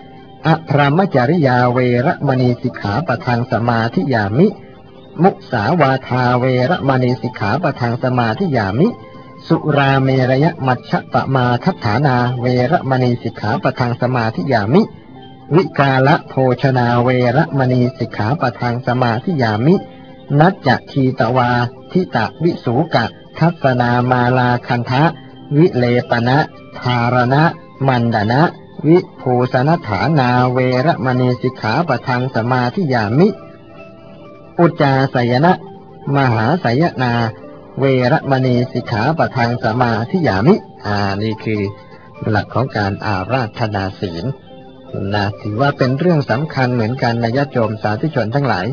Speaker 3: อภรมจริยาเวรมณีสิกขาปะทังสมาธิยามิมุสาวาทาเวรมณีสิกขาปะทังสมาธิยามิสุราเมรยมัชฌปมาทัฏฐานาเวรมณีสิกขาปะทังสมาธิยามิวิกาละโภชนาเวรมณีสิกขาปะทังสมาธิยามินัจจคีตวาทิตะวิสูกะทัศนามาลาคันทะวิเลปนะธารณะมันดนะวิภูสนฐานาเวรมณีสิกขาปะทังสมาธิยามิอุจจาสยนะมหาสยนาเวรมณีสิกขาปะทังสมาธิยามิอ่านี่คือหลักของการอาราธนาศีลนะถือว่าเป็นเรื่องสำคัญเหมือนกันนะญาติโยมสาธุชนทั้งหลาย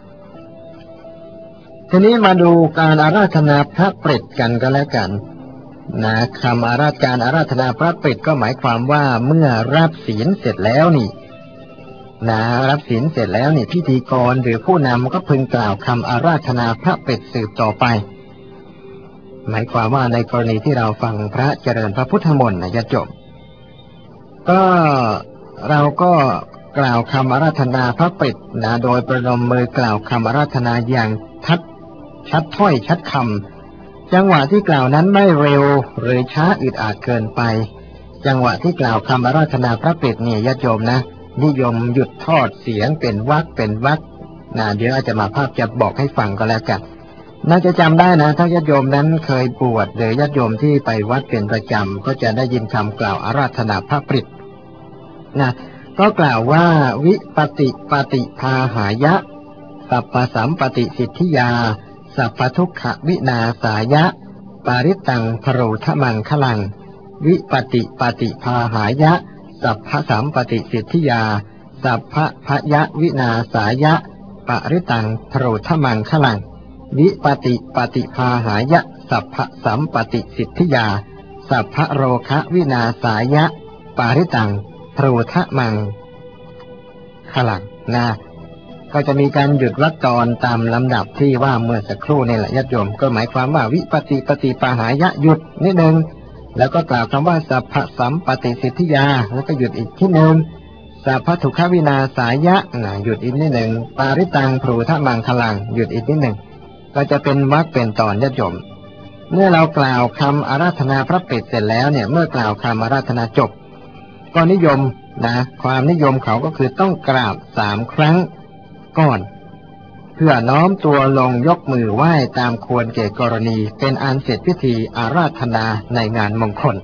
Speaker 3: ทีนี้มาดูการอาราธนาพระปริตกันก็แล้วกันนะคำอาราธการอาราธนาพระปริตก็หมายความว่าเมื่อรับศีลเสร็จแล้วนี่นะรับศีลเสร็จแล้วนี่พิธีกรหรือผู้นำก็พึงกล่าวคำอาราธนาพระปริตสืบต่อไปหมายความว่าในกรณีที่เราฟังพระเจริญพระพุทธมนต์นะญาติโยมก็เราก็กล่าวคำอาราธนาพระปริตนะโดยประนมมือกล่าวคำอาราธนาอย่างชัดชัดถ้อยชัดคำจังหวะที่กล่าวนั้นไม่เร็วหรือช้าอึดอัดเกินไปจังหวะที่กล่าวคำอาราธนาพระปริตเนี่ยญาติโยมนะนิยมหยุดทอดเสียงเป็นวรรคเป็นวรรคนะเดี๋ยวอาจจะมาภาพจะบอกให้ฟังก็แล้วกันน่าจะจำได้นะถ้าญาติโยมนั้นเคยบวชหรือญาติโยมที่ไปวัดเป็นประจำก็จะได้ยินคำกล่าวอาราธนาพระปริตนะก็กล่าวว่าวิปติปฏิภาหายะสัพพสัมปติสิทธิยาสัพพทุกขวินาสายะปาริตังพโรทมังคลังวิปติปฏิภาหายะสัพพสัมปติสิทธิยาสัพพพยวินาสายะปาริตังพโรทมังคลังวิปติปฏิภาหายะสัพพสัมปติสิทธิยาสัพพโรคะวินาสายะปาริตังพโรทมังคลังนะก็จะมีการหยุดวรรคตอนตามลำดับที่ว่าเมื่อสักครู่นี่แหละญาติโยมก็หมายความว่าวิปติปฏิปาหายะหยุดนิดนึงแล้วก็กล่าวคำว่าสัพพสัมปติสิทธิยาแล้วก็หยุดอีกที่หนึ่งสัพพทุกขวินาสายะหยุดอีกนิดหนึ่งปาริตังพรูทมังคลังหยุดอีกนิดหนึ่งก็จะเป็นวรรคเป็นตอนญาติโยมเมื่อเรากล่าวคำอาราธนาพระปริตเสร็จแล้วเนี่ยเมื่อกล่าวคำอาราธนาจบก็นิยมนะความนิยมเขาก็คือต้องกราบสามครั้งก่อนเพื่อน้อมตัวลงยกมือไหว้ตามควรแก่กรณีเป็นอันเสร็จพิธีอาราธนาในงานมงคล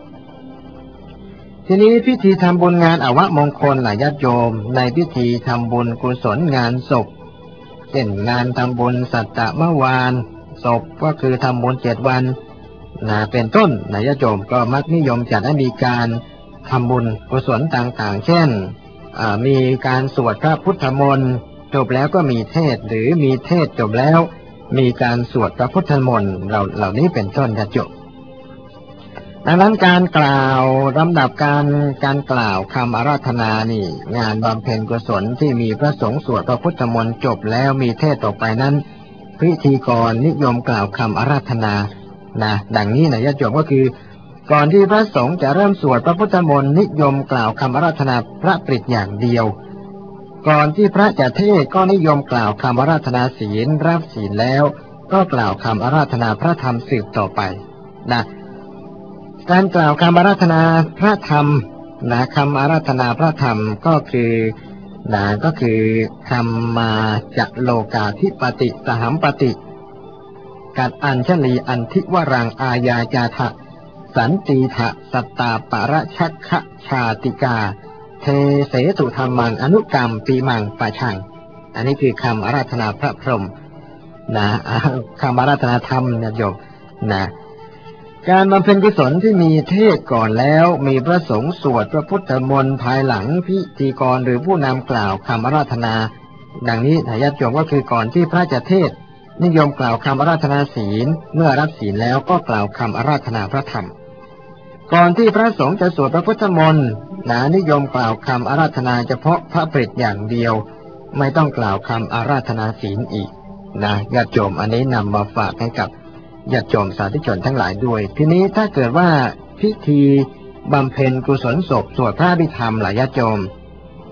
Speaker 3: ทีนี้พิธีทำบุญงานอวมงคลหลายญาติโยมในพิธีทำบุญกุศลงานศพเช่นงานทำบุญสัตตมวานศพก็คือทำบุญเจ็ดวันนะเป็นต้นหลายญาติโยมก็มักนิยมจัดให้มีการทำบุญกุศลต่างๆเช่นมีการสวดพระพุทธมนต์จบแล้วก็มีเทศหรือมีเทศจบแล้วมีการสวดพระพุทธมนต์เราเหล่านี้เป็นต้นญาติโยมดังนั้นการกล่าวลำดับการการกล่าวคำอาราธนานี่งานบำเพ็ญกุศลที่มีพระสงฆ์สวดพระพุทธมนต์จบแล้วมีเทศต่อไปนั้นพิธีกรนิยมกล่าวคำอาราธนานะดังนี้นะญาติโยมก็คือก่อนที่พระสงฆ์จะเริ่มสวดพระพุทธมนต์นิยมกล่าวคำอาราธนาพระปริตอย่างเดียวก่อนที่พระจะเทศก็นิยมกล่าวคำอาราธนาศีลรับศีลแล้วก็กล่าวคำอาราธนาพระธรรมสืบต่อไปนะการกล่าวคำอาราธนาพระธรรมนะคำอาราธนาพระธรรมก็คือนะก็คือคำมาจะโลกาธิปติสหัมปติกัดอัญชลีอันทิวรังอาญาจาทะสันติทะสัตตาปรชักขชาติกาเทเสตุธรรมังอนุกรรมปีมังปะชังอันนี้คือคำอาราธนาพระพรหมนะคำอาราธนาธรรมนะโยมนะการบำเพ็ญกุศลที่มีเทศก่อนแล้วมีพระสงฆ์สวดพระพุทธมนต์ภายหลังพิธีกรหรือผู้นำกล่าวคำอาราธนาดังนี้ญาติโยมก็คือก่อนที่พระจะเทศนิยมกล่าวคำอาราธนาศีลเมื่อรับศีลแล้วก็กล่าวคำอาราธนาพระธรรมก่อนที่พระสงฆ์จะสวดพระพุทธมนต์นะนิยมกล่าวคำอาราธนาเฉพาะพระปริตอย่างเดียวไม่ต้องกล่าวคำอาราธนาศีลอีกนะญาติโยมอันนี้นำมาฝากให้กับญาติโยมสาธุชนทั้งหลายด้วยทีนี้ถ้าเกิดว่าพิธีบำเพ็ญกุศลศพสวดพระอภิธรรมหลายญาติโยม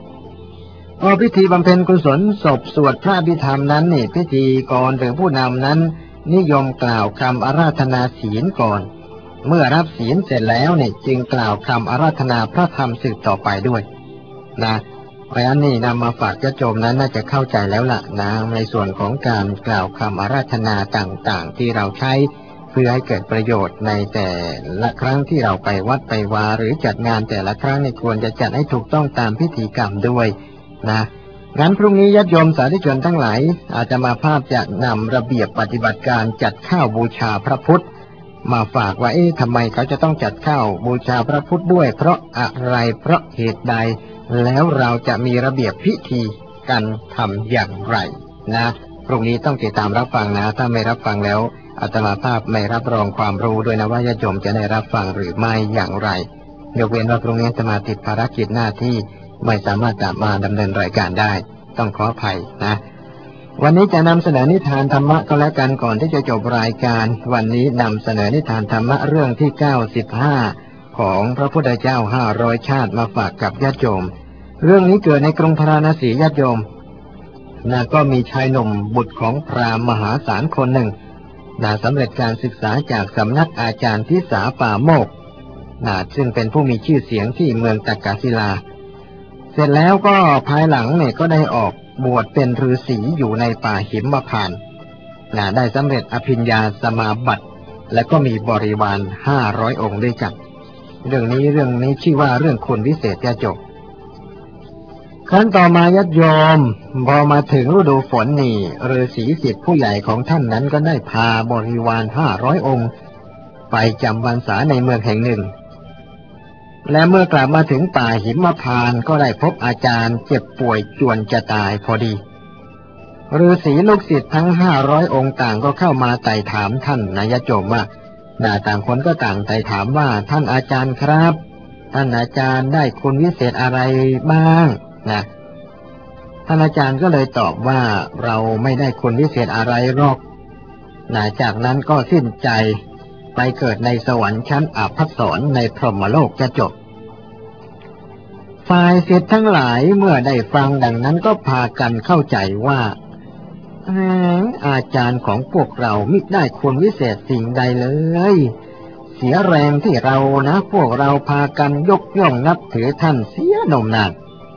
Speaker 3: ก็พิธีบำเพ็ญกุศลศพสวดพระอภิธรรมนั้นนี่พิธีกรหรือผู้นำนั้นนิยมกล่าวคำอาราธนาศีลก่อนเมื่อรับศีลเสร็จแล้วเนี่ยจึงกล่าวคำอาราธนาพระธรรมสืบต่อไปด้วยนะเพราะฉะนั้นนี่นำมาฝากญาติโยมนั้นน่าจะเข้าใจแล้วล่ะนะในส่วนของการกล่าวคำอาราธนาต่างๆที่เราใช้เพื่อให้เกิดประโยชน์ในแต่ละครั้งที่เราไปวัดไปวาหรือจัดงานแต่ละครั้งในควรจะจัดให้ถูกต้องตามพิธีกรรมด้วยนะงั้นพรุ่งนี้ญาติโยมสาธุชนทั้งหลายอาจจะมาภาพจะนำระเบียบปฏิบัติการจัดข้าวบูชาพระพุทธมาฝากว่าเอ๊ะทำไมเขาจะต้องจัดข้าวบูชาพระพุทธด้วยเพราะอะไรเพราะเหตุใดแล้วเราจะมีระเบียบพิธีการทำอย่างไรนะพรุ่งนี้ต้องติดตามรับฟังนะถ้าไม่รับฟังแล้วอาตมาภาพไม่รับรองความรู้ด้วยนะว่าญาติโยมจะได้รับฟังหรือไม่อย่างไรยกเว้นว่าพรุ่งนี้อาตมาติดภารกิจหน้าที่ไม่สามารถจะมาดำเนินรายการได้ต้องขออภัยนะวันนี้จะนำเสนอนิทานธรรมะก็แล้วกันก่อนที่จะจบรายการวันนี้นำเสนอนิทานธรรมะเรื่องที่เก้าสิบห้าของพระพุทธเจ้าห้าร้อยชาติมาฝากกับญาติโยมเรื่องนี้เกิดในกรุงพาราณสีญาติโยมนะก็มีชายหนุ่มบุตรของพราหมณ์มหาศาลคนหนึ่งนะสำเร็จการศึกษาจากสำนักอาจารย์ทิสาป่าโมกนะซึ่งเป็นผู้มีชื่อเสียงที่เมืองตักกศิลาเสร็จแล้วก็ภายหลังเนี่ยก็ได้ออกบวชเป็นฤาษีอยู่ในป่าหิมพานต์นะได้สำเร็จอภิญญาสมาบัติและก็มีบริวารห้าร้อยองค์ด้วยกันเรื่องนี้เรื่องนี้ชื่อว่าเรื่องคนวิเศษจะจบครั้นต่อมาญาติโยมพอมาถึงฤดูฝนนี่ฤาษีสิทธิ์ผู้ใหญ่ของท่านนั้นก็ได้พาบริวารห้าร้อยองค์ไปจำพรรษาในเมืองแห่งหนึ่งและเมื่อกลับมาถึงป่าหิมพานต์ก็ได้พบอาจารย์เจ็บป่วยจวนจะตายพอดีฤาษีลูกศิษย์ทั้งห้าร้อยองค์ต่างก็เข้ามาไต่ถามท่านนะญาติโยมว่าด่าต่างคนก็ต่างไต่ถามว่าท่านอาจารย์ครับท่านอาจารย์ได้คุณวิเศษอะไรบ้างนะท่านอาจารย์ก็เลยตอบว่าเราไม่ได้คุณวิเศษอะไรหรอกนะจากนั้นก็สิ้นใจไปเกิดในสวรรค์ชั้นอภัสสรในพรหมโลกจะจบฝ่ายศิษย์ทั้งหลายเมื่อได้ฟังดังนั้นก็พากันเข้าใจว่าอาจารย์ของพวกเรามิได้คุณวิเศษสิ่งใดเลยเสียแรงที่เรานะพวกเราพากันยกย่องนับถือท่านเสียนมนาน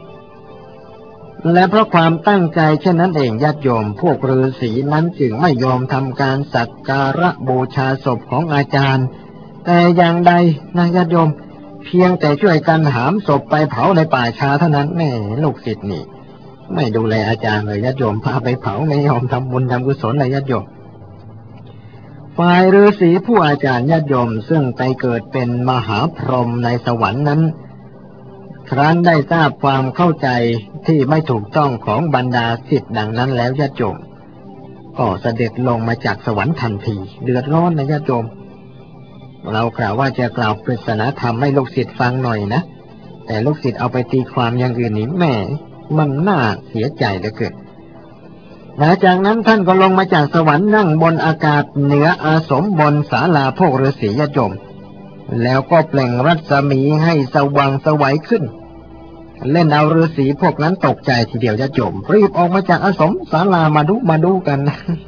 Speaker 3: และเพราะความตั้งใจเช่นนั้นเองญาติโยมพวกฤาษีนั้นจึงไม่ยอมทำการสักการะบูชาศพของอาจารย์แต่อย่างใดนะญาติโยมเพียงแต่ช่วยกันหามศพไปเผาในป่าช้าเท่านั้นแม่ลูกศิษย์นี่ไม่ดูแลอาจารย์เลยญาติโยมพาไปเผาไม่ยอมทำบุญทำกุศลเลยญาติโยมฝ่ายฤาษีผู้อาจารย์ญาติโยมซึ่งไปเกิดเป็นมหาพรหมในสวรรค์นั้นครั้นได้ทราบความเข้าใจที่ไม่ถูกต้องของบรรดาศิษย์ดังนั้นแล้วญาติโยมก็เสด็จลงมาจากสวรรค์ทันทีเดือดร้อนนะญาติโยมเรากล่าวว่าจะกล่าวปริศนาธรรมให้ลูกศิษย์ฟังหน่อยนะแต่ลูกศิษย์เอาไปตีความอย่างอื่นนี่แม่มันน่าเสียใจเหลือเกินหลังจากนั้นท่านก็ลงมาจากสวรรค์นั่งบนอากาศเหนืออาสมบนศาลาพวกฤาษีญาติโยมแล้วก็เปล่งรัศมีให้สว่างไสวขึ้นเล่นเอาฤาษีพวกนั้นตกใจทีเดียวญาติโยมรีบออกมาจากอาสมศาลามาดูมาดูกัน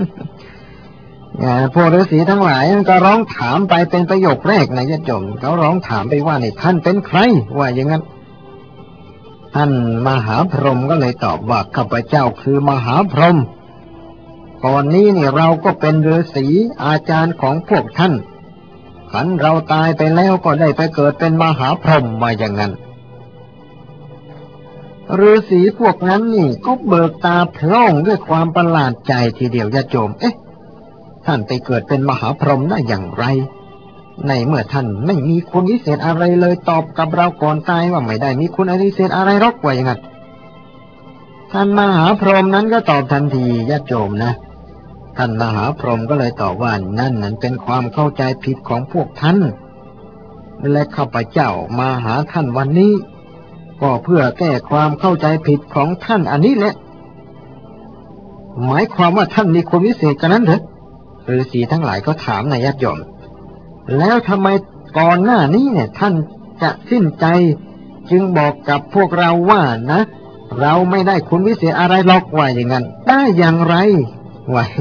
Speaker 3: พวกฤาษีทั้งหลายก็ร้องถามไปเป็นประโยคแรกนะญาติโยมเขาร้องถามไปว่านี่ท่านเป็นใครว่าอย่างนั้นท่านมหาพรหมก็เลยตอบว่าข้าพเจ้าคือมหาพรหมก่อนนี้นี่เราก็เป็นฤาษีอาจารย์ของพวกท่านขันเราตายไปแล้วก็ได้ไปเกิดเป็นมหาพรหมมาอย่างนั้นฤาษีพวกนั้นนี่ก็เบิกตาโพล่งด้วยความประหลาดใจทีเดียวญาติโยมเอ๊ะท่านไปเกิดเป็นมหาพรหมได้อย่างไรในเมื่อท่านไม่มีคุณวิเศษอะไรเลยตอบกับเราก่อนตายว่าไม่ได้มีคุณวิเศษอะไรหรอกว่าอย่างนั้นท่านมหาพรหมนั้นก็ตอบทันทีญาติโยมนะท่านมหาพรหมก็เลยตอบว่านั่นนั้นเป็นความเข้าใจผิดของพวกท่านและข้าพเจ้ามาหาท่านวันนี้ก็เพื่อแก้ความเข้าใจผิดของท่านอันนี้แหละหมายความว่าท่านมีคุณวิเศษกันนั้นเหรอฤาษีทั้งหลายก็ถามนายญาติโยมแล้วทำไมก่อนหน้านี้เนี่ยท่านจะสิ้นใจจึงบอกกับพวกเราว่านะเราไม่ได้คุณวิเศษอะไรหรอกว่าอย่างนั้นได้อย่างไรวะ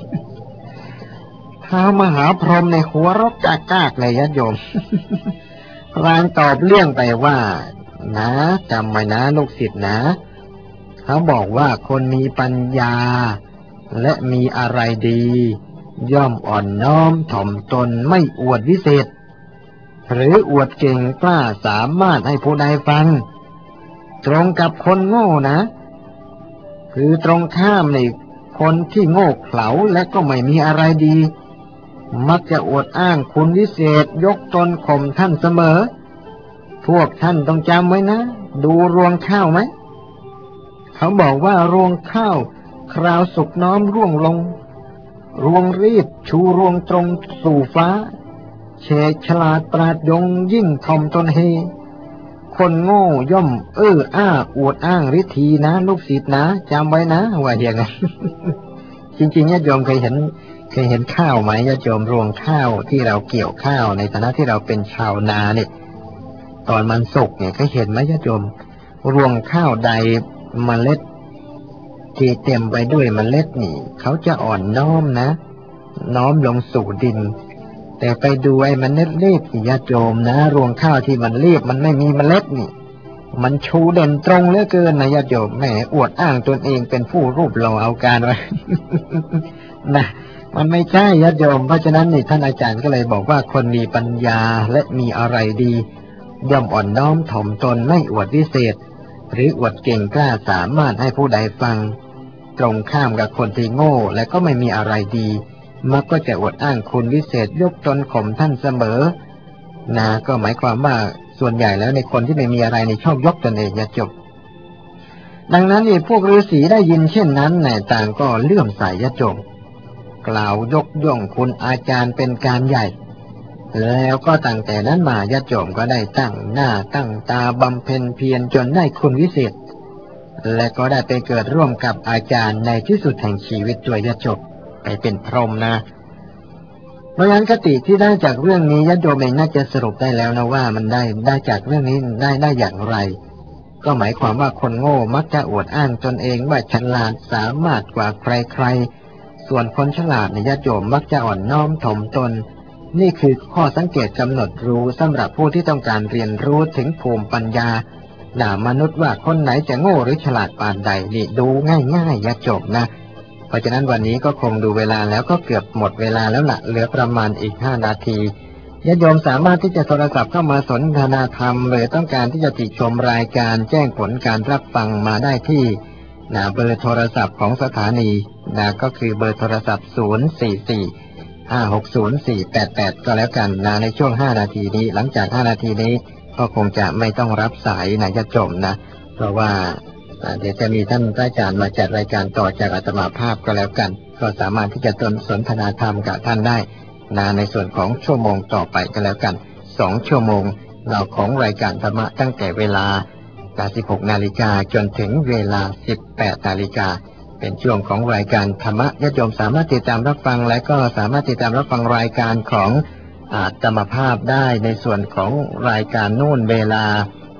Speaker 3: ท้าวมหาพรหมในหัวรกกากๆเลยญาติโยม พลางตอบเลี่ยงไปว่านะจำไว้นะลูกศิษย์นะเขาบอกว่าคนมีปัญญาและมีอะไรดีย่อมอ่อนน้อมถ่อมตนไม่อวดวิเศษหรืออวดเก่งกล้าสามารถให้ผู้ใดฟังตรงกับคนโง่นะคือตรงข้ามในคนที่โง่เขลาและก็ไม่มีอะไรดีมักจะอวดอ้างคุณวิเศษยกตนข่มท่านเสมอพวกท่านต้องจำไว้นะดูรวงข้าวไหมเขาบอกว่ารวงข้าวคราวสุกน้อมร่วงลงรวงรีบชูรวงตรงสู่ฟ้าเฉกฉลาดปราดยงยิ่งถ่อมตนเฮคนโง่ย่อมเอ้ออ้าอวดอ้างฤทธีนะลูกศิษย์นะจำไว้นะว่าอย่างนั้น จริงๆญาติโยมเคยเห็นเคยเห็นข้าวไหมญาติโยมรวงข้าวที่เราเกี่ยวข้าวในฐานะที่เราเป็นชาวนาเนี่ยตอนมันสุกเนี่ยเคยเห็นไหมญาติโยมรวงข้าวใดเมล็ดที่เต็มไปด้วยเมล็ดนี่เขาจะอ่อนน้อมนะน้อมลงสู่ดินแต่ไปดูไอ้เมล็ดเล็กญาติโยมนะรวงข้าวที่มันเรียบมันไม่มีเมล็ดนี่มันชูเด่นตรงเหลือเกินนะญาติโยมแหมอวดอ้างตนเองเป็นผู้รูปหล่อเอาการไว้ นะมันไม่ใช่ญาติโยมเพราะฉะนั้นนี่ท่านอาจารย์ก็เลยบอกว่าคนมีปัญญาและมีอะไรดีย่อมอ่อนน้อมถ่อมตนไม่อวดวิเศษหรืออวดเก่งกล้าสามารถให้ผู้ใดฟังตรงข้ามกับคนที่โง่และก็ไม่มีอะไรดีมักก็จะอวดอ้างคุณวิเศษยกตนข่มท่านเสมอนะก็หมายความว่าส่วนใหญ่แล้วในคนที่ไม่มีอะไรในชอบยกตนเองอย่าจบดังนั้นนี่พวกฤาษีได้ยินเช่นนั้นเนี่ยต่างก็เลื่อมใสญาติโยมกล่าวยกย่องคุณอาจารย์เป็นการใหญ่แล้วก็ตั้งแต่นั้นมาญาติโยมก็ได้ตั้งหน้าตั้งตาบำเพ็ญเพียรจนได้คุณวิเศษและก็ได้ไปเกิดร่วมกับอาจารย์ในที่สุดแห่งชีวิตด้วยญาติโยมไปเป็นพรหมนะเพราะฉะนั้นคติที่ได้จากเรื่องนี้ญาติโยมเองน่าจะสรุปได้แล้วนะว่ามันได้ได้จากเรื่องนี้ได้ได้อย่างไรก็หมายความว่าคนโง่มักจะอวดอ้างตนเองว่าฉลาดสามารถกว่าใครๆส่วนคนฉลาดในญาติโยมมักจะอ่อนน้อมถ่อมตนนี่คือข้อสังเกตกำหนดรู้สำหรับผู้ที่ต้องการเรียนรู้ถึงภูมิปัญญาด่ามนุษย์ว่าคนไหนจะโง่หรือฉลาดปานใดนี่ดูง่ายๆญาติโยมนะเพราะฉะนั้นวันนี้ก็คงดูเวลาแล้วก็เกือบหมดเวลาแล้วล่ะเหลือประมาณอีกห้านาทีญาติโยมสามารถที่จะโทรศัพท์เข้ามาสนทนาธรรมหรือต้องการที่จะติชมรายการแจ้งผลการรับฟังมาได้ที่นะเบอร์โทรศัพท์ของสถานีนะก็คือเบอร์โทรศัพท์ศูนย์ สี่ สี่ ห้า หก ศูนย์ สี่ แปด แปดก็แล้วกันนะในช่วงห้านาทีนี้หลังจากห้านาทีนี้ก็คงจะไม่ต้องรับสายนะญาติโยมนะเพราะว่าเดี๋ยวจะมีท่านอาจารย์มาจัดรายการต่อจากอาตมาภาพก็แล้วกันก็สามารถที่จะสนทนาธรรมกับท่านได้นะในส่วนของชั่วโมงต่อไปก็แล้วกันสองชั่วโมงเราของรายการธรรมะตั้งแต่เวลาสิบหกนาฬิกาจนถึงเวลาสิบแปดนาฬิกาเป็นช่วงของรายการธรรมะญาติโยมสามารถติดตามรับฟังและก็สามารถติดตามรับฟังรายการของอาตมาภาพได้ในส่วนของรายการนู่นเวลา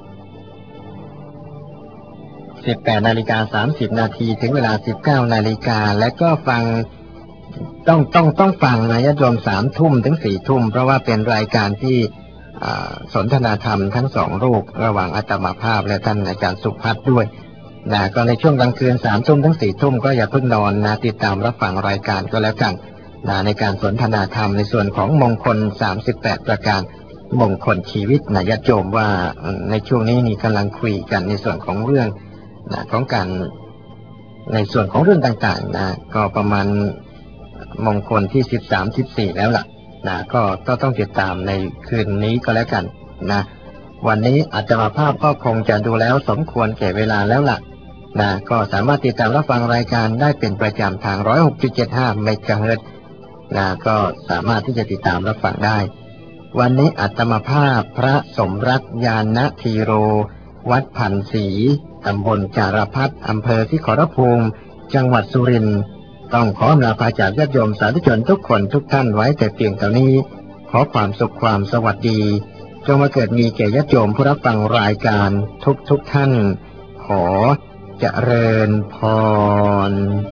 Speaker 3: สิบแปดนาฬิกาสามสิบนาทีถึงเวลาสิบเก้านาฬิกาและก็ฟังต้องต้องต้องฟังนะญาติโยมสามทุ่มถึงสี่ทุ่มเพราะว่าเป็นรายการที่สนทนาธรรมทั้งสองรูประหว่างอาตมาภาพและท่านอาจารย์สุภัทรด้วยนะก็ในช่วงกลางคืนสามทุ่มถึงสี่ทุ่มก็อย่าเพิ่งนอนนะติดตามรับฟังรายการก็แล้วกันนะในการสนทนาธรรมในส่วนของมงคลสามสิบแปดประการมงคลชีวิตนะญาติโยมว่าในช่วงนี้นี่กำลังคุยกันในส่วนของเรื่องนะของการในส่วนของเรื่องต่างๆนะก็ประมาณมงคลที่สิบสาม สิบสี่แล้วล่ะนะก็ก็ต้องติดตามในคืนนี้ก็แล้วกันนะวันนี้อาตมาภาพก็คงจะดูแล้วสมควรแก่เวลาแล้วล่ะนะก็สามารถติดตามรับฟังรายการได้เป็นประจำทาง หนึ่งร้อยหกจุดเจ็ดห้า เมกะเฮิรตซ์นะก็สามารถที่จะติดตามรับฟังได้วันนี้อาตมาภาพพระสมรัตน์ญาณธีโรวัดพันศรีตำบลจารพัฒน์อำเภอที่ขอรภูมิจังหวัดสุรินทร์ต้องขออำลาพาจากญาติโยมสาธุชนทุกคนทุกท่านไว้แต่เพียงเท่านี้ขอความสุขความสวัสดีจงมาเกิดมีแก่ญาติโยมผู้รับฟังรายการทุกทุกท่านขอเจริญพร